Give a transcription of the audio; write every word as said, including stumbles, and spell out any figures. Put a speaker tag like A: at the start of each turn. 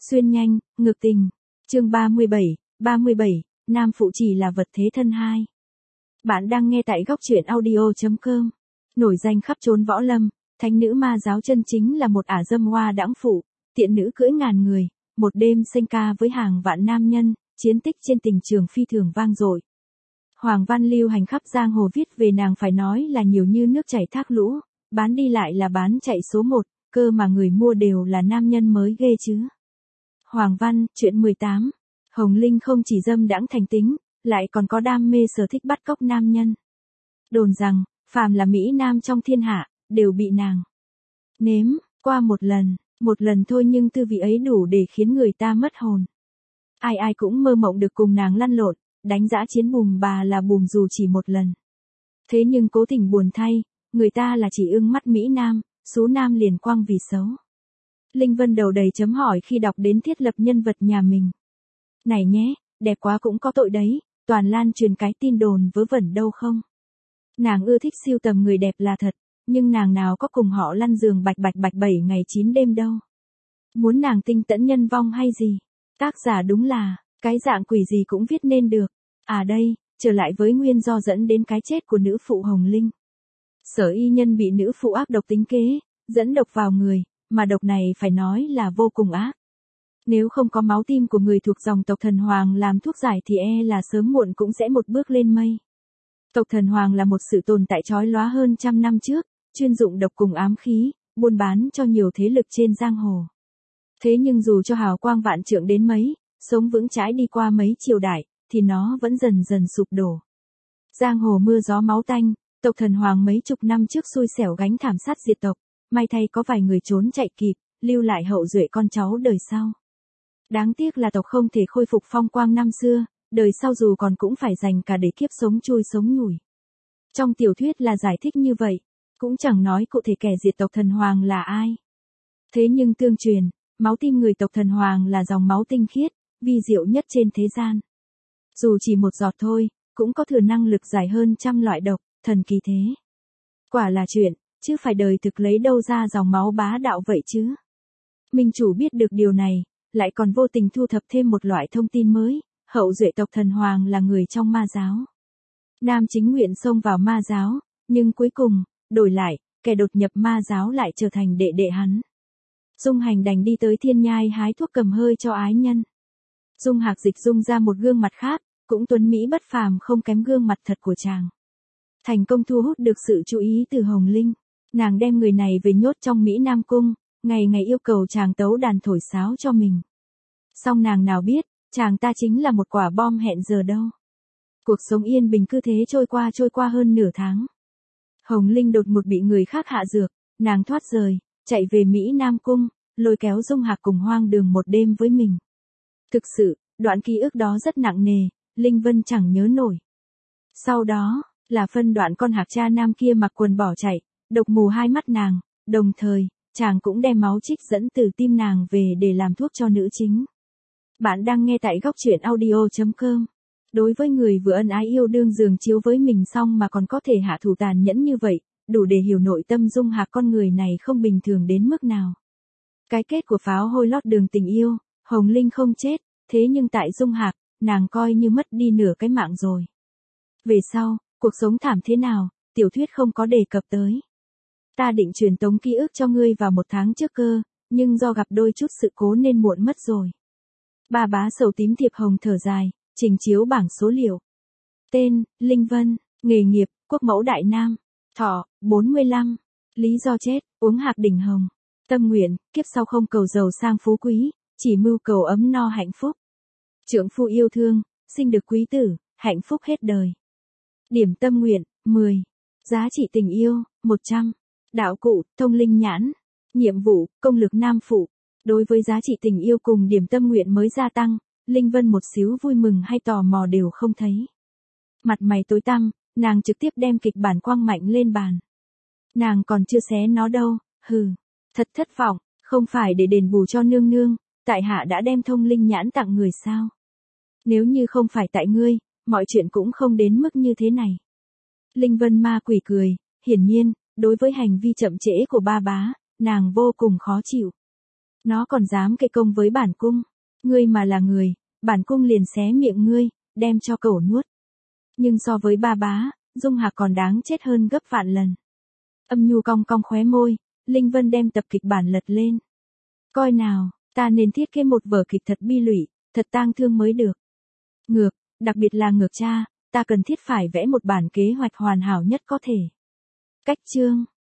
A: Xuyên nhanh, ngược tình. Chương ba mươi bảy, ba mươi bảy, nam phụ chỉ là vật thế thân hai. Bạn đang nghe tại góc truyện audio chấm com. Nổi danh khắp chốn võ lâm, thánh nữ ma giáo chân chính là một ả dâm hoa đãng phụ, tiện nữ cưỡi ngàn người, một đêm sanh ca với hàng vạn nam nhân, chiến tích trên tình trường phi thường vang dội. Hoàng văn lưu hành khắp giang hồ viết về nàng phải nói là nhiều như nước chảy thác lũ, bán đi lại là bán chạy số một, cơ mà người mua đều là nam nhân mới ghê chứ. Hoàng văn, chuyện mười tám. Hồng Linh không chỉ dâm đãng thành tính, lại còn có đam mê sở thích bắt cóc nam nhân. Đồn rằng, phàm là Mỹ Nam trong thiên hạ, đều bị nàng nếm qua một lần, một lần thôi nhưng tư vị ấy đủ để khiến người ta mất hồn. Ai ai cũng mơ mộng được cùng nàng lăn lộn, đánh dã chiến bùm bà là bùm dù chỉ một lần. Thế nhưng cố tình buồn thay, người ta là chỉ ưng mắt Mỹ Nam, số Nam liền quăng vì xấu. Linh Vân đầu đầy chấm hỏi khi đọc đến thiết lập nhân vật nhà mình. Này nhé, đẹp quá cũng có tội đấy, toàn lan truyền cái tin đồn vớ vẩn đâu không. Nàng ưa thích siêu tầm người đẹp là thật, nhưng nàng nào có cùng họ lăn giường bạch bạch bạch bảy ngày chín đêm đâu. Muốn nàng tinh tẫn nhân vong hay gì? Tác giả đúng là, cái dạng quỷ gì cũng viết nên được. À đây, trở lại với nguyên do dẫn đến cái chết của nữ phụ Hồng Linh. Sở y nhân bị nữ phụ ác độc tính kế, dẫn độc vào người, mà độc này phải nói là vô cùng ác. Nếu không có máu tim của người thuộc dòng tộc thần Hoàng làm thuốc giải thì e là sớm muộn cũng sẽ một bước lên mây. Tộc thần Hoàng là một sự tồn tại chói lóa hơn trăm năm trước, chuyên dụng độc cùng ám khí, buôn bán cho nhiều thế lực trên giang hồ. Thế nhưng dù cho hào quang vạn trượng đến mấy, sống vững chãi đi qua mấy triều đại, thì nó vẫn dần dần sụp đổ. Giang hồ mưa gió máu tanh, tộc thần Hoàng mấy chục năm trước xui xẻo gánh thảm sát diệt tộc, may thay có vài người trốn chạy kịp, lưu lại hậu duệ con cháu đời sau. Đáng tiếc là tộc không thể khôi phục phong quang năm xưa, đời sau dù còn cũng phải dành cả để kiếp sống chui sống nhủi. Trong tiểu thuyết là giải thích như vậy, cũng chẳng nói cụ thể kẻ diệt tộc thần Hoàng là ai. Thế nhưng tương truyền, máu tim người tộc thần Hoàng là dòng máu tinh khiết, vi diệu nhất trên thế gian. Dù chỉ một giọt thôi, cũng có thừa năng lực giải hơn trăm loại độc, thần kỳ thế. Quả là chuyện, chứ phải đời thực lấy đâu ra dòng máu bá đạo vậy chứ. Minh chủ biết được điều này, lại còn vô tình thu thập thêm một loại thông tin mới, hậu duệ tộc thần Hoàng là người trong ma giáo. Nam chính nguyện xông vào ma giáo, nhưng cuối cùng, đổi lại, kẻ đột nhập ma giáo lại trở thành đệ đệ hắn. Dung Hành đành đi tới thiên nhai hái thuốc cầm hơi cho ái nhân. Dung Hạc dịch dung ra một gương mặt khác, cũng tuấn mỹ bất phàm không kém gương mặt thật của chàng. Thành công thu hút được sự chú ý từ Hồng Linh, nàng đem người này về nhốt trong Mỹ Nam Cung, ngày ngày yêu cầu chàng tấu đàn thổi sáo cho mình. Song nàng nào biết, chàng ta chính là một quả bom hẹn giờ đâu. Cuộc sống yên bình cứ thế trôi qua trôi qua hơn nửa tháng. Hồng Linh đột ngột bị người khác hạ dược, nàng thoát rời, chạy về Mỹ Nam Cung, lôi kéo Dung Hạc cùng hoang đường một đêm với mình. Thực sự, đoạn ký ức đó rất nặng nề, Linh Vân chẳng nhớ nổi. Sau đó, là phân đoạn con hạc cha nam kia mặc quần bỏ chạy, độc mù hai mắt nàng, đồng thời, chàng cũng đem máu trích dẫn từ tim nàng về để làm thuốc cho nữ chính. Bạn đang nghe tại góc truyện audio chấm com. Đối với người vừa ân ái yêu đương giường chiếu với mình xong mà còn có thể hạ thủ tàn nhẫn như vậy, đủ để hiểu nội tâm Dung Hạc con người này không bình thường đến mức nào. Cái kết của pháo hôi lót đường tình yêu, Hồng Linh không chết, thế nhưng tại Dung Hạc, nàng coi như mất đi nửa cái mạng rồi. Về sau, cuộc sống thảm thế nào, tiểu thuyết không có đề cập tới. Ta định truyền tống ký ức cho ngươi vào một tháng trước cơ, nhưng do gặp đôi chút sự cố nên muộn mất rồi. Ba bá sầu tím thiệp hồng thở dài, trình chiếu bảng số liệu. Tên, Linh Vân, nghề nghiệp, quốc mẫu Đại Nam, thọ, bốn mươi lăm, lý do chết, uống hạc đỉnh hồng. Tâm nguyện, kiếp sau không cầu giàu sang phú quý, chỉ mưu cầu ấm no hạnh phúc. Trượng phu yêu thương, sinh được quý tử, hạnh phúc hết đời. Điểm tâm nguyện, mười. Giá trị tình yêu, một trăm. Đạo cụ, thông linh nhãn. Nhiệm vụ, công lực nam phụ. Đối với giá trị tình yêu cùng điểm tâm nguyện mới gia tăng, Linh Vân một xíu vui mừng hay tò mò đều không thấy. Mặt mày tối tăm, nàng trực tiếp đem kịch bản quang mạnh lên bàn. Nàng còn chưa xé nó đâu, hừ. Thật thất vọng, không phải để đền bù cho nương nương, tại hạ đã đem thông linh nhãn tặng người sao. Nếu như không phải tại ngươi, mọi chuyện cũng không đến mức như thế này. Linh Vân ma quỷ cười, hiển nhiên, đối với hành vi chậm trễ của ba bá, nàng vô cùng khó chịu. Nó còn dám kê công với bản cung. Ngươi mà là người, bản cung liền xé miệng ngươi, đem cho cẩu nuốt. Nhưng so với ba bá, Dung Hạc còn đáng chết hơn gấp vạn lần. Âm Nhu cong cong khóe môi, Linh Vân đem tập kịch bản lật lên. Coi nào, ta nên thiết kế một vở kịch thật bi lụy, thật tang thương mới được. Ngược, đặc biệt là Ngược cha, ta cần thiết phải vẽ một bản kế hoạch hoàn hảo nhất có thể. Cách chương